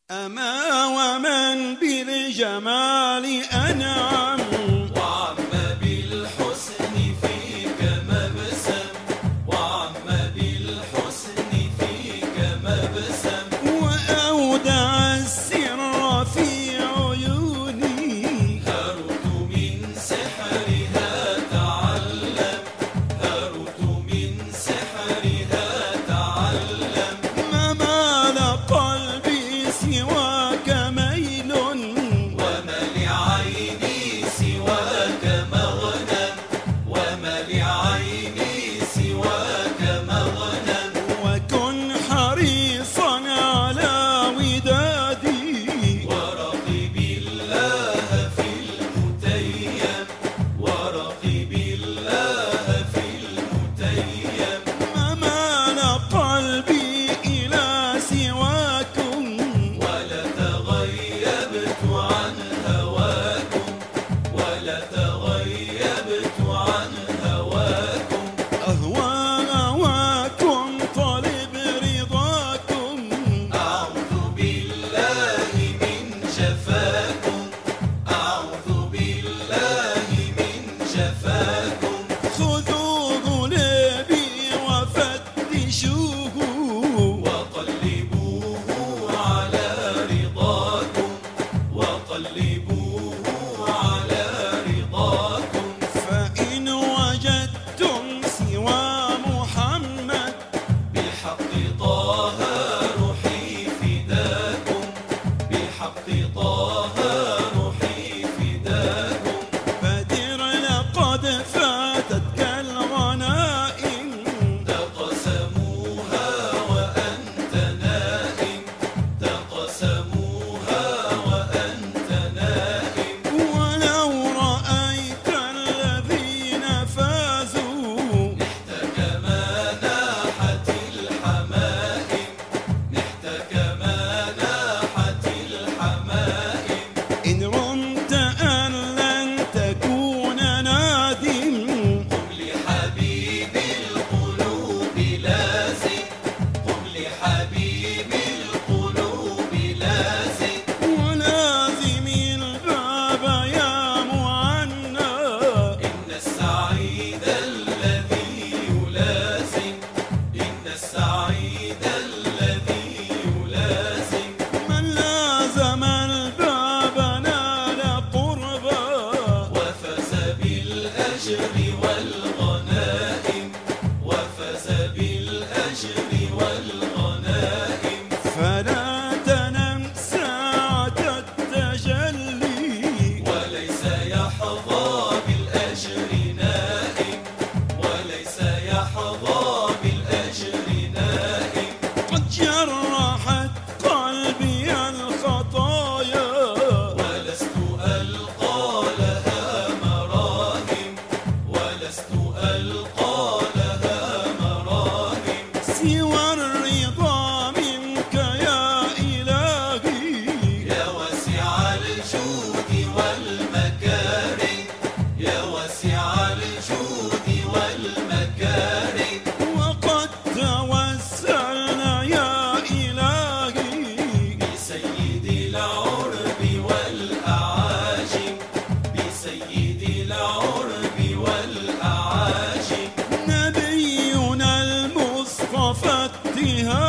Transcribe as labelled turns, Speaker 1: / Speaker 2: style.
Speaker 1: أما ومن بالجمال أنعم،
Speaker 2: وعم بالحسن فيك مبسم، وعم بالحسن فيك مبسم،
Speaker 1: وأودع السر في عيوني،
Speaker 2: هرت من سحرها تعلم، هرت من سحرها تعلم،
Speaker 1: ما مال قلبي سواك ميل،
Speaker 2: وما لعيني سواك مغنم، وما لعيني سواك مغنم،
Speaker 1: وكن حريصا على ودادي،
Speaker 2: ورقب الله في المتيم، ورقب الله في المتيم،
Speaker 1: ما مال قلبي إلى سواكم،
Speaker 2: ولا تغيبت عن هواكم، ولا تغيبت عن هواكم،
Speaker 1: أهوى هواكم طالب رضاكم،
Speaker 2: أعوذ بالله من جفاكم، أعوذ بالله من جفاكم،
Speaker 1: خذوا غلابي وفتشوه،
Speaker 2: وقلبوه على رضاكم، وقلبوه على رضاكم،
Speaker 1: فإن وجدتم سوى محمد،
Speaker 2: بحق طه روحي فداكم، بحق طه روحي فداكم،
Speaker 1: فدر لقد فاتتك الغنائم،
Speaker 2: تقسموها وأنت نائم، تقسموها وأنت نائم،
Speaker 1: ولو رأيت الذين فازوا،
Speaker 2: نحت كما ناحت الحمائم، نحت كما ناحت الحمائم،
Speaker 1: إن رمت أن لن تكون نادم،
Speaker 2: قم لحبيب القلوب لازم، قم لحبيب القلوب لازم،
Speaker 1: ولازم الباب يا معنى،
Speaker 2: إن السعيد الذي يلازم، إن السعيد الذي يلازم،
Speaker 1: من لازم الباب نال قربا،
Speaker 2: وفاز بالأجر والغنائم، وفاز بالأجر والغنائم،
Speaker 1: فلا تنم ساعة التجلي،
Speaker 2: وليس يحظى بالأجر نائم، وليس يحظى بالأجر نائم،
Speaker 1: قد جرحت قلبي الخطايا،
Speaker 2: ولست ألقى لها مراهم، ولست ألقى لها مراهم،
Speaker 1: سوى الرضا منك يا إلهي،
Speaker 2: يا واسع الجود والمكارم، يا واسع الجود والمكارم،
Speaker 1: وقد توسلنا يا إلهي،
Speaker 2: بسيد العرب والأعاجم، بسيد العرب والأعاجم،
Speaker 1: نبينا المصطفى اتهام،